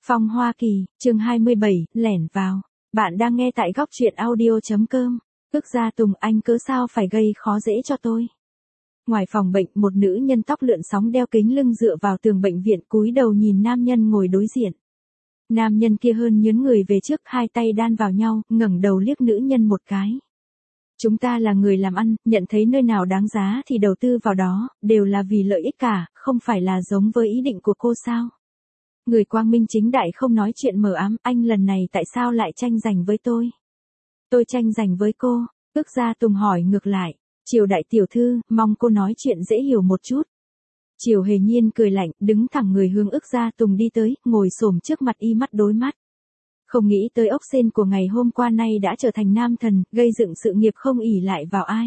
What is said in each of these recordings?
Phong Hoa Kỳ, chương 27, lẻn vào. Bạn đang nghe tại góc truyện audio.com. Ước Gia Tùng, anh cớ sao phải gây khó dễ cho tôi. Ngoài phòng bệnh, một nữ nhân tóc lượn sóng đeo kính lưng dựa vào tường bệnh viện, cúi đầu nhìn nam nhân ngồi đối diện. Nam nhân kia hơn nhớn người về trước, hai tay đan vào nhau, ngẩng đầu liếc nữ nhân một cái. Chúng ta là người làm ăn, nhận thấy nơi nào đáng giá thì đầu tư vào đó, đều là vì lợi ích cả, không phải là giống với ý định của cô sao? Người quang minh chính đại không nói chuyện mờ ám, anh lần này tại sao lại tranh giành với tôi? Tôi tranh giành với cô. Ước Gia Tùng hỏi ngược lại. Triều đại tiểu thư, mong cô nói chuyện dễ hiểu một chút. Triều Hề Nhiên cười lạnh, đứng thẳng người hướng Ước Gia Tùng đi tới, ngồi xổm trước mặt y mắt đối mắt. Không nghĩ tới ốc sên của ngày hôm qua nay đã trở thành nam thần, gây dựng sự nghiệp không ỷ lại vào ai.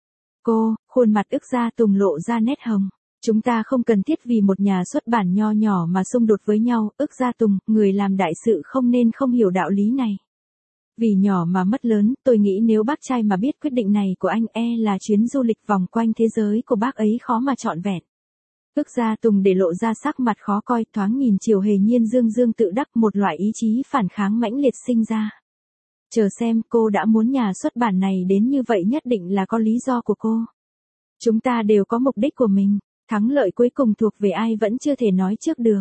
Cô, khuôn mặt Ước Gia Tùng lộ ra nét hồng. Chúng ta không cần thiết vì một nhà xuất bản nho nhỏ mà xung đột với nhau. Ước Gia Tùng, người làm đại sự không nên không hiểu đạo lý này. Vì nhỏ mà mất lớn, tôi nghĩ nếu bác trai mà biết quyết định này của anh là chuyến du lịch vòng quanh thế giới của bác ấy khó mà trọn vẹn. Ước Gia Tùng để lộ ra sắc mặt khó coi, thoáng nhìn Triều Hề Nhiên dương dương tự đắc, một loại ý chí phản kháng mãnh liệt sinh ra. Chờ xem, cô đã muốn nhà xuất bản này đến như vậy nhất định là có lý do của cô. Chúng ta đều có mục đích của mình, thắng lợi cuối cùng thuộc về ai vẫn chưa thể nói trước được.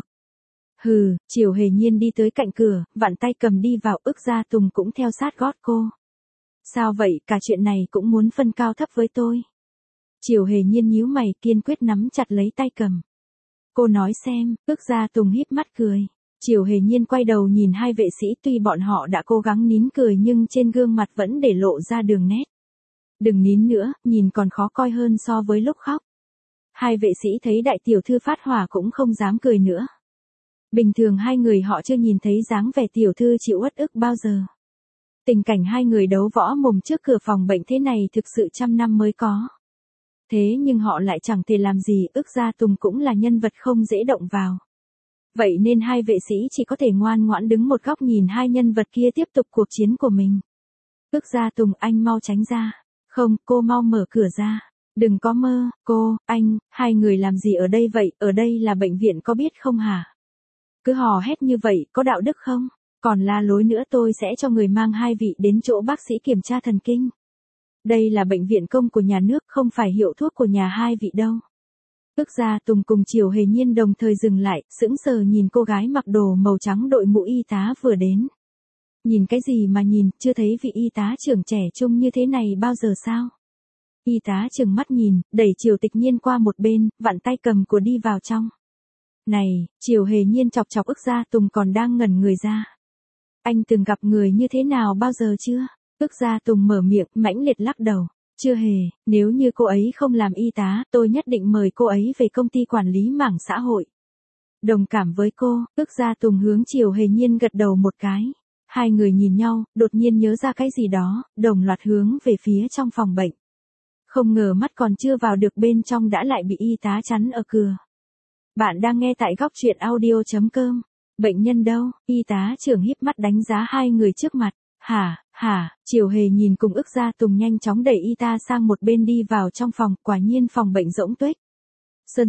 Hừ, Triều Hề Nhiên đi tới cạnh cửa, vặn tay cầm đi vào. Ước Gia Tùng cũng theo sát gót cô. Sao vậy, cả chuyện này cũng muốn phân cao thấp với tôi? Triều Hề Nhiên nhíu mày, kiên quyết nắm chặt lấy tay cầm. Cô nói xem. Ước Gia Tùng híp mắt cười. Triều Hề Nhiên quay đầu nhìn hai vệ sĩ, tuy bọn họ đã cố gắng nín cười nhưng trên gương mặt vẫn để lộ ra đường nét. Đừng nín nữa, nhìn còn khó coi hơn so với lúc khóc. Hai vệ sĩ thấy đại tiểu thư phát hỏa cũng không dám cười nữa. Bình thường hai người họ chưa nhìn thấy dáng vẻ tiểu thư chịu uất ức bao giờ. Tình cảnh hai người đấu võ mồm trước cửa phòng bệnh thế này thực sự trăm năm mới có. Thế nhưng họ lại chẳng thể làm gì. Ước Gia Tùng cũng là nhân vật không dễ động vào. Vậy nên hai vệ sĩ chỉ có thể ngoan ngoãn đứng một góc nhìn hai nhân vật kia tiếp tục cuộc chiến của mình. Ước Gia Tùng, anh mau tránh ra. Không, cô mau mở cửa ra. Đừng có mơ, cô, anh, hai người làm gì ở đây vậy, ở đây là bệnh viện có biết không hả? Cứ hò hét như vậy, có đạo đức không? Còn la lối nữa tôi sẽ cho người mang hai vị đến chỗ bác sĩ kiểm tra thần kinh. Đây là bệnh viện công của nhà nước, không phải hiệu thuốc của nhà hai vị đâu. Ước Gia Tùng cùng Triều Hề Nhiên đồng thời dừng lại, sững sờ nhìn cô gái mặc đồ màu trắng đội mũ y tá vừa đến. Nhìn cái gì mà nhìn, chưa thấy vị y tá trưởng trẻ trung như thế này bao giờ sao? Y tá trừng mắt nhìn, đẩy Triều Tịch Nhiên qua một bên, vặn tay cầm của đi vào trong. Này, Triều Hề Nhiên chọc chọc Ước Gia Tùng còn đang ngẩn người ra. Anh từng gặp người như thế nào bao giờ chưa? Ước Gia Tùng mở miệng, mãnh liệt lắc đầu. Chưa hề, nếu như cô ấy không làm y tá, tôi nhất định mời cô ấy về công ty quản lý mảng xã hội. Đồng cảm với cô. Ước Gia Tùng hướng Triều Hề Nhiên gật đầu một cái. Hai người nhìn nhau, đột nhiên nhớ ra cái gì đó, đồng loạt hướng về phía trong phòng bệnh. Không ngờ mắt còn chưa vào được bên trong đã lại bị y tá chắn ở cửa. Bạn đang nghe tại góc truyện audio.com. Bệnh nhân đâu? Y tá trưởng híp mắt đánh giá hai người trước mặt. Hả? Triều Hề nhìn cùng Ước Gia Tùng nhanh chóng đẩy y tá sang một bên đi vào trong phòng, quả nhiên phòng bệnh rỗng tuếch. Sơn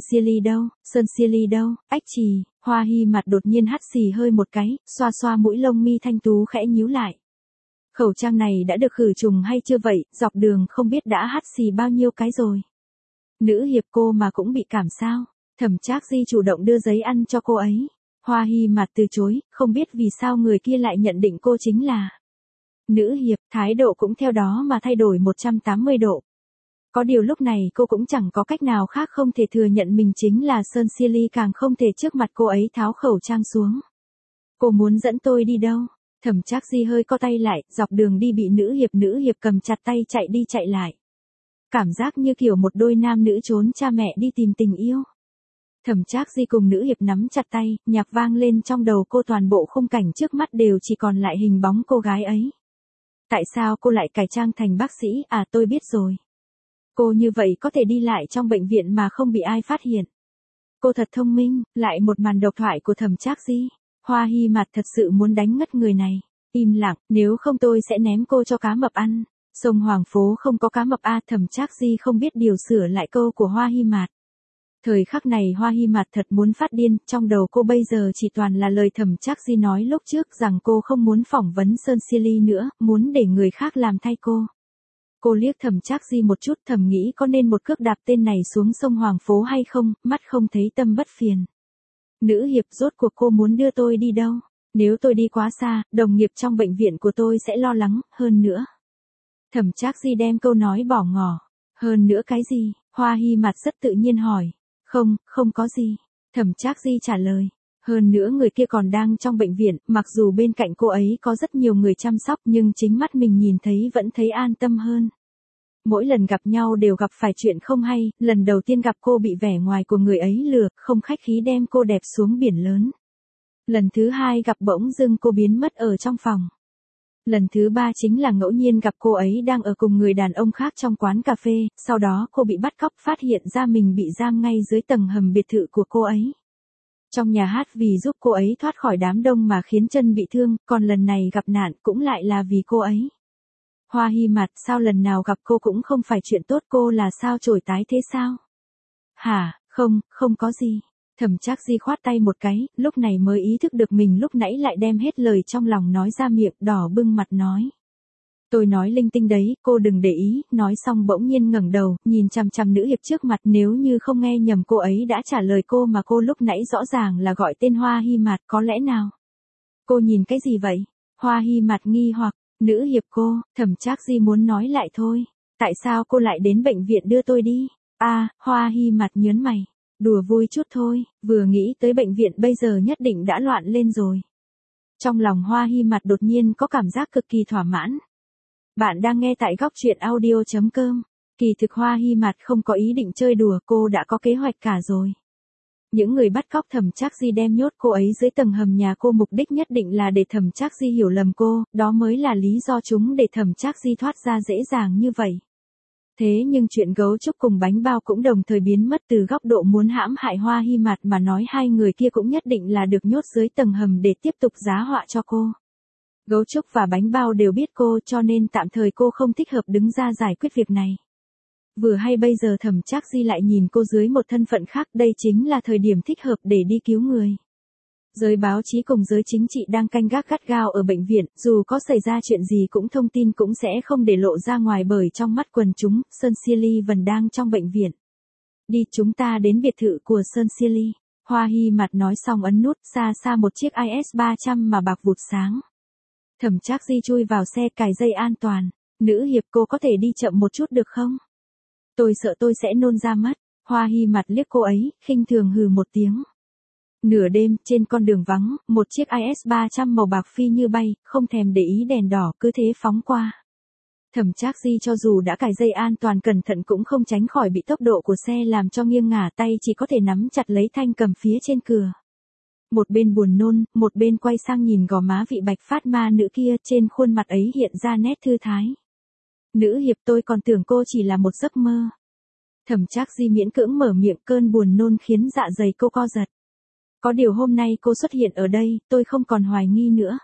Siêu đâu? Ách Trì, Hoa Hy mặt đột nhiên hắt xì hơi một cái, xoa xoa mũi lông mi thanh tú khẽ nhíu lại. Khẩu trang này đã được khử trùng hay chưa vậy, dọc đường không biết đã hắt xì bao nhiêu cái rồi. Nữ hiệp cô mà cũng bị cảm sao? Thẩm Trác Di chủ động đưa giấy ăn cho cô ấy. Hoa Hy mặt từ chối, không biết vì sao người kia lại nhận định cô chính là nữ hiệp, thái độ cũng theo đó mà thay đổi 180 độ. Có điều lúc này cô cũng chẳng có cách nào khác không thể thừa nhận mình chính là Sơn Siêu, càng không thể trước mặt cô ấy tháo khẩu trang xuống. Cô muốn dẫn tôi đi đâu? Thẩm Trác Di hơi co tay lại, dọc đường đi bị nữ hiệp cầm chặt tay chạy đi chạy lại. Cảm giác như kiểu một đôi nam nữ trốn cha mẹ đi tìm tình yêu. Thẩm Trác Di cùng nữ hiệp nắm chặt tay, nhạc vang lên trong đầu cô, toàn bộ khung cảnh trước mắt đều chỉ còn lại hình bóng cô gái ấy. Tại sao cô lại cải trang thành bác sĩ? À, tôi biết rồi. Cô như vậy có thể đi lại trong bệnh viện mà không bị ai phát hiện. Cô thật thông minh. Lại một màn độc thoại của Thẩm Trác Di. Hoa Hy mặt thật sự muốn đánh ngất người này. Im lặng, nếu không tôi sẽ ném cô cho cá mập ăn. Sông Hoàng Phố không có cá mập a. Thẩm Trác Di không biết điều sửa lại câu của Hoa Hy mặt. Thời khắc này Hoa Hy Mạt thật muốn phát điên, trong đầu cô bây giờ chỉ toàn là lời Thẩm Trác Di nói lúc trước rằng cô không muốn phỏng vấn Sơn Silly nữa, muốn để người khác làm thay cô. Cô liếc Thẩm Trác Di một chút thầm nghĩ có nên một cước đạp tên này xuống sông Hoàng Phố hay không, mắt không thấy tâm bất phiền. Nữ hiệp rốt cuộc cô muốn đưa tôi đi đâu? Nếu tôi đi quá xa, đồng nghiệp trong bệnh viện của tôi sẽ lo lắng, hơn nữa. Thẩm Trác Di đem câu nói bỏ ngỏ. Hơn nữa cái gì? Hoa Hy Mạt rất tự nhiên hỏi. Không, không có gì. Thẩm Trác Di trả lời. Hơn nữa người kia còn đang trong bệnh viện, mặc dù bên cạnh cô ấy có rất nhiều người chăm sóc nhưng chính mắt mình nhìn thấy vẫn thấy an tâm hơn. Mỗi lần gặp nhau đều gặp phải chuyện không hay, lần đầu tiên gặp cô bị vẻ ngoài của người ấy lừa, không khách khí đem cô đẹp xuống biển lớn. Lần thứ hai gặp bỗng dưng cô biến mất ở trong phòng. Lần thứ ba chính là ngẫu nhiên gặp cô ấy đang ở cùng người đàn ông khác trong quán cà phê, sau đó cô bị bắt cóc phát hiện ra mình bị giam ngay dưới tầng hầm biệt thự của cô ấy. Trong nhà hát vì giúp cô ấy thoát khỏi đám đông mà khiến chân bị thương, còn lần này gặp nạn cũng lại là vì cô ấy. Hoa Hy Mạt sao lần nào gặp cô cũng không phải chuyện tốt, cô là sao trổi tái thế sao? Hả, không, không có gì. Thẩm Trác Di khoát tay một cái, lúc này mới ý thức được mình lúc nãy lại đem hết lời trong lòng nói ra miệng, đỏ bưng mặt nói. Tôi nói linh tinh đấy, cô đừng để ý, nói xong bỗng nhiên ngẩng đầu, nhìn chằm chằm nữ hiệp trước mặt, nếu như không nghe nhầm cô ấy đã trả lời cô mà cô lúc nãy rõ ràng là gọi tên Hoa Hy Mạt, có lẽ nào? Cô nhìn cái gì vậy? Hoa Hy Mạt nghi hoặc, nữ hiệp cô, Thẩm Trác Di muốn nói lại thôi. Tại sao cô lại đến bệnh viện đưa tôi đi? Hoa Hy Mạt nhớn mày. Đùa vui chút thôi, vừa nghĩ tới bệnh viện bây giờ nhất định đã loạn lên rồi. Trong lòng Hoa Hy Mạt đột nhiên có cảm giác cực kỳ thỏa mãn. Bạn đang nghe tại góc truyện audio.com. Kỳ thực Hoa Hy Mạt không có ý định chơi đùa, cô đã có kế hoạch cả rồi. Những người bắt cóc Thẩm Trác Di đem nhốt cô ấy dưới tầng hầm nhà cô, mục đích nhất định là để Thẩm Trác Di hiểu lầm cô, đó mới là lý do chúng để Thẩm Trác Di thoát ra dễ dàng như vậy. Thế nhưng chuyện gấu trúc cùng bánh bao cũng đồng thời biến mất, từ góc độ muốn hãm hại Hoa Hy Mạt mà nói, hai người kia cũng nhất định là được nhốt dưới tầng hầm để tiếp tục giá họa cho cô. Gấu trúc và bánh bao đều biết cô, cho nên tạm thời cô không thích hợp đứng ra giải quyết việc này. Vừa hay bây giờ Thẩm Trác Di lại nhìn cô dưới một thân phận khác, đây chính là thời điểm thích hợp để đi cứu người. Giới báo chí cùng giới chính trị đang canh gác gắt gao ở bệnh viện, dù có xảy ra chuyện gì cũng thông tin cũng sẽ không để lộ ra ngoài, bởi trong mắt quần chúng, Sơn Silly vẫn đang trong bệnh viện. Đi, chúng ta đến biệt thự của Sơn Silly. Hoa Hy Mạt nói xong ấn nút, xa xa một chiếc IS-300 mà bạc vụt sáng. Thẩm Trác Di chui vào xe, cài dây an toàn. Nữ hiệp, cô có thể đi chậm một chút được không? Tôi sợ tôi sẽ nôn ra mất. Hoa Hy Mạt liếc cô ấy, khinh thường hừ một tiếng. Nửa đêm, trên con đường vắng, một chiếc IS-300 màu bạc phi như bay, không thèm để ý đèn đỏ, cứ thế phóng qua. Thẩm Trác Di cho dù đã cài dây an toàn cẩn thận cũng không tránh khỏi bị tốc độ của xe làm cho nghiêng ngả, tay chỉ có thể nắm chặt lấy thanh cầm phía trên cửa. Một bên buồn nôn, một bên quay sang nhìn gò má vị bạch phát ma nữ kia, trên khuôn mặt ấy hiện ra nét thư thái. Nữ hiệp, tôi còn tưởng cô chỉ là một giấc mơ. Thẩm Trác Di miễn cưỡng mở miệng, cơn buồn nôn khiến dạ dày cô co giật. Có điều hôm nay cô xuất hiện ở đây, tôi không còn hoài nghi nữa.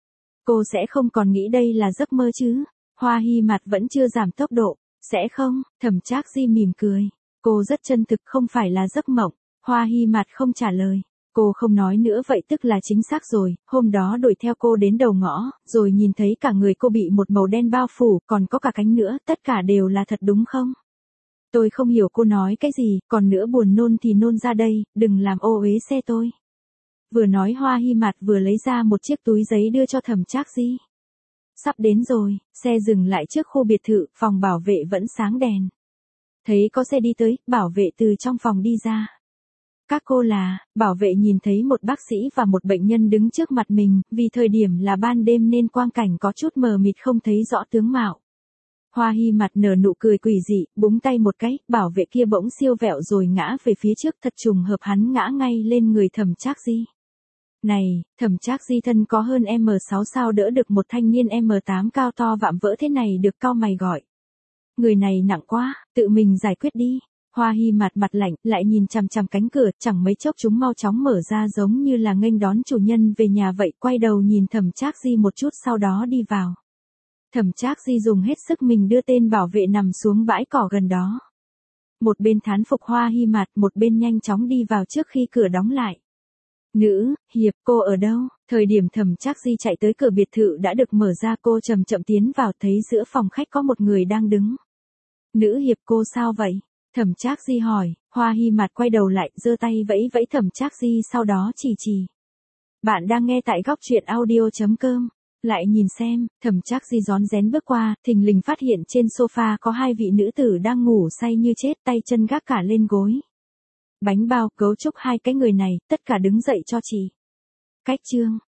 Cô sẽ không còn nghĩ đây là giấc mơ chứ? Hoa Hy Mạt vẫn chưa giảm tốc độ. Sẽ không, Thẩm Trác Di mỉm cười. Cô rất chân thực, không phải là giấc mộng. Hoa Hy Mạt không trả lời. Cô không nói nữa, vậy tức là chính xác rồi. Hôm đó đuổi theo cô đến đầu ngõ, rồi nhìn thấy cả người cô bị một màu đen bao phủ, còn có cả cánh nữa, tất cả đều là thật đúng không? Tôi không hiểu cô nói cái gì, còn nữa buồn nôn thì nôn ra đây, đừng làm ô uế xe tôi. Vừa nói Hoa Hy Mạt vừa lấy ra một chiếc túi giấy đưa cho Thẩm Trác Di. Sắp đến rồi, xe dừng lại trước khu biệt thự, phòng bảo vệ vẫn sáng đèn. Thấy có xe đi tới, bảo vệ từ trong phòng đi ra. Các cô là, bảo vệ nhìn thấy một bác sĩ và một bệnh nhân đứng trước mặt mình, vì thời điểm là ban đêm nên quang cảnh có chút mờ mịt không thấy rõ tướng mạo. Hoa Hy Mạt nở nụ cười quỷ dị, búng tay một cái, bảo vệ kia bỗng siêu vẹo rồi ngã về phía trước, thật trùng hợp hắn ngã ngay lên người Thẩm Trác Di. Này, Thẩm Trác Di thân có hơn M6 sao đỡ được một thanh niên M8 cao to vạm vỡ thế này được, cau mày gọi. Người này nặng quá, tự mình giải quyết đi. Hoa Hy Mạt mặt lạnh, lại nhìn chằm chằm cánh cửa, chẳng mấy chốc chúng mau chóng mở ra giống như là nghênh đón chủ nhân về nhà vậy, quay đầu nhìn Thẩm Trác Di một chút sau đó đi vào. Thẩm Trác Di dùng hết sức mình đưa tên bảo vệ nằm xuống bãi cỏ gần đó. Một bên thán phục Hoa Hy Mạt, một bên nhanh chóng đi vào trước khi cửa đóng lại. Nữ hiệp, cô ở đâu? Thời điểm Thẩm Trác Di chạy tới cửa biệt thự đã được mở ra, cô chậm chậm tiến vào, thấy giữa phòng khách có một người đang đứng. Nữ hiệp, cô sao vậy? Thẩm Trác Di hỏi. Hoa Hy Mạt quay đầu lại, giơ tay vẫy vẫy Thẩm Trác Di, sau đó chỉ. Bạn đang nghe tại góc truyện audio.com. Lại nhìn xem, Thẩm Trác Di rón rén bước qua, thình lình phát hiện trên sofa có hai vị nữ tử đang ngủ say như chết, tay chân gác cả lên gối. Bánh bao, cấu trúc hai cái người này, tất cả đứng dậy cho chị. Cách chương.